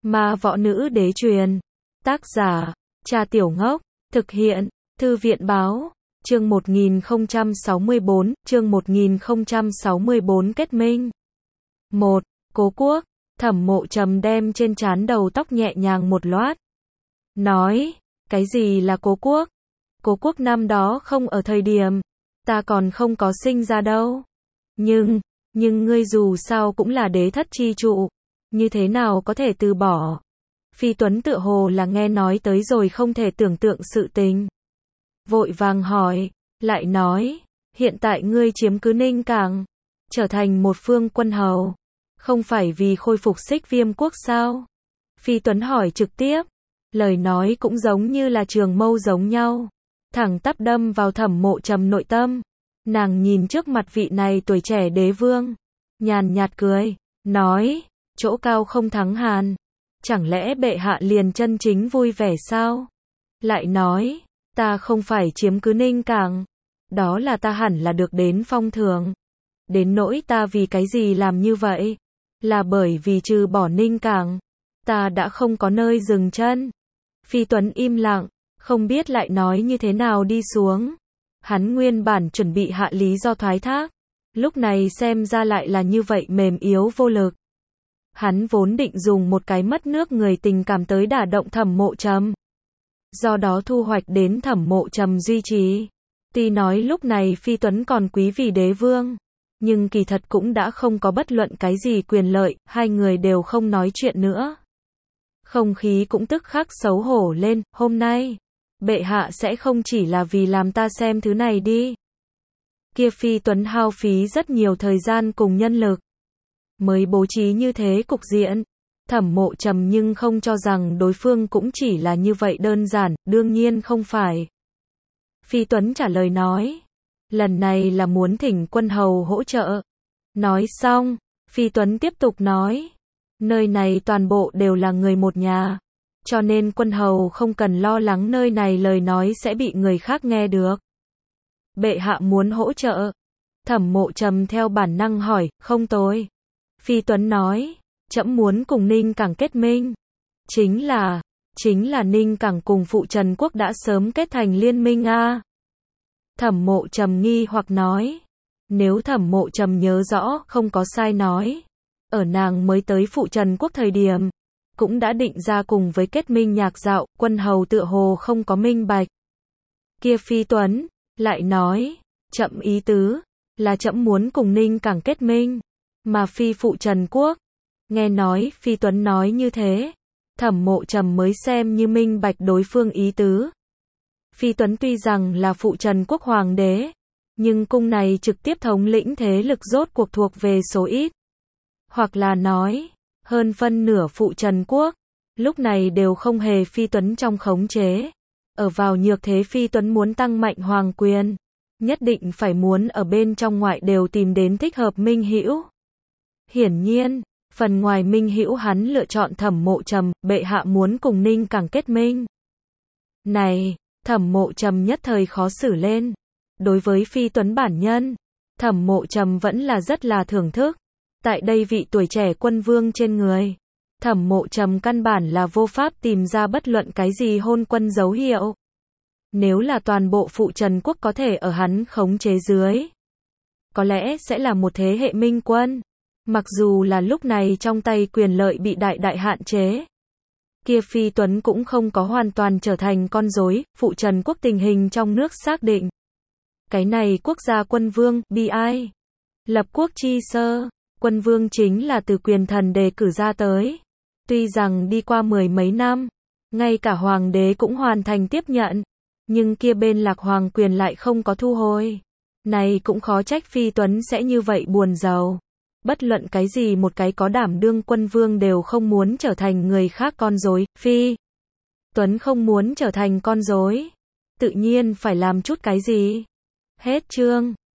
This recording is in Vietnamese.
Ma võ nữ đế truyền. Tác giả, Cha Tiểu Ngốc. Thực hiện, Thư viện báo. Chương 1064, chương 1064 kết minh. 1. Cố Quốc. Thẩm Mộ Trầm đem trên trán đầu tóc nhẹ nhàng một loát. Nói, cái gì là Cố Quốc? Cố Quốc năm đó không ở thời điểm, ta còn không có sinh ra đâu. Nhưng ngươi dù sao cũng là đế thất chi trụ, như thế nào có thể từ bỏ? Phi Tuấn tựa hồ là nghe nói tới rồi không thể tưởng tượng sự tình. Vội vàng hỏi, lại nói, hiện tại ngươi chiếm cứ Ninh Cảng, trở thành một phương quân hầu, không phải vì khôi phục Xích Viêm quốc sao? Phi Tuấn hỏi trực tiếp, lời nói cũng giống như là trường mâu giống nhau, thẳng tắp đâm vào Thẩm Mộ Trầm nội tâm. Nàng nhìn trước mặt vị này tuổi trẻ đế vương, nhàn nhạt cười, nói, chỗ cao không thắng hàn, chẳng lẽ bệ hạ liền chân chính vui vẻ sao? Lại nói, ta không phải chiếm cứ Ninh Cảng, đó là ta hẳn là được đến phong thưởng. Đến nỗi ta vì cái gì làm như vậy, là bởi vì trừ bỏ Ninh Cảng, ta đã không có nơi dừng chân. Phi Tuấn im lặng, không biết lại nói như thế nào đi xuống. Hắn nguyên bản chuẩn bị hạ lý do thoái thác, lúc này xem ra lại là như vậy mềm yếu vô lực. Hắn vốn định dùng một cái mất nước người tình cảm tới đả động Thẩm Mộ Trầm, do đó thu hoạch đến Thẩm Mộ Trầm duy trì. Tuy nói lúc này Phi Tuấn còn quý vì đế vương, nhưng kỳ thật cũng đã không có bất luận cái gì quyền lợi, hai người đều không nói chuyện nữa. Không khí cũng tức khắc xấu hổ lên, hôm nay, bệ hạ sẽ không chỉ là vì làm ta xem thứ này đi. Kia Phi Tuấn hao phí rất nhiều thời gian cùng nhân lực, mới bố trí như thế cục diện. Thẩm Mộ Trầm nhưng không cho rằng đối phương cũng chỉ là như vậy đơn giản, đương nhiên không phải. Phi Tuấn trả lời nói, lần này là muốn thỉnh quân hầu hỗ trợ. Nói xong, Phi Tuấn tiếp tục nói, nơi này toàn bộ đều là người một nhà, cho nên quân hầu không cần lo lắng nơi này lời nói sẽ bị người khác nghe được. Bệ hạ muốn hỗ trợ? Thẩm Mộ Trầm theo bản năng hỏi, không tôi. Phi Tuấn nói, trẫm muốn cùng Ninh Cảng kết minh. Chính là Ninh Cảng cùng Phụ Trần Quốc đã sớm kết thành liên minh a. Thẩm Mộ Trầm nghi hoặc nói, nếu Thẩm Mộ Trầm nhớ rõ không có sai nói, ở nàng mới tới Phụ Trần Quốc thời điểm, cũng đã định ra cùng với kết minh nhạc dạo, quân hầu tựa hồ không có minh bạch. Kia Phi Tuấn lại nói, trẫm ý tứ là trẫm muốn cùng Ninh Cảng kết minh, mà phi Phụ Trần Quốc. Nghe nói Phi Tuấn nói như thế, Thẩm Mộ Trầm mới xem như minh bạch đối phương ý tứ. Phi Tuấn tuy rằng là Phụ Trần Quốc hoàng đế, nhưng cung này trực tiếp thống lĩnh thế lực rốt cuộc thuộc về số ít. Hoặc là nói, hơn phân nửa Phụ Trần Quốc, lúc này đều không hề Phi Tuấn trong khống chế. Ở vào nhược thế Phi Tuấn muốn tăng mạnh hoàng quyền, nhất định phải muốn ở bên trong ngoại đều tìm đến thích hợp minh hữu. Hiển nhiên, phần ngoài minh hữu hắn lựa chọn Thẩm Mộ Trầm, bệ hạ muốn cùng Ninh Cảng kết minh. Này, Thẩm Mộ Trầm nhất thời khó xử lên. Đối với Phi Tuấn bản nhân, Thẩm Mộ Trầm vẫn là rất là thưởng thức. Tại đây vị tuổi trẻ quân vương trên người, Thẩm Mộ Trầm căn bản là vô pháp tìm ra bất luận cái gì hôn quân dấu hiệu. Nếu là toàn bộ Phụ Trần Quốc có thể ở hắn khống chế dưới, có lẽ sẽ là một thế hệ minh quân. Mặc dù là lúc này trong tay quyền lợi bị đại hạn chế, kia Phi Tuấn cũng không có hoàn toàn trở thành con rối. Phụ Trần Quốc tình hình trong nước xác định. Cái này quốc gia quân vương, bi ai. Lập quốc chi sơ, quân vương chính là từ quyền thần đề cử ra tới. Tuy rằng đi qua 10 mấy năm, ngay cả hoàng đế cũng hoàn thành tiếp nhận, nhưng kia bên Lạc Hoàng quyền lại không có thu hồi. Này cũng khó trách Phi Tuấn sẽ như vậy buồn rầu. Bất luận cái gì một cái có đảm đương quân vương đều không muốn trở thành người khác con rối. Phi Tuấn không muốn trở thành con rối, tự nhiên phải làm chút cái gì. Hết chương.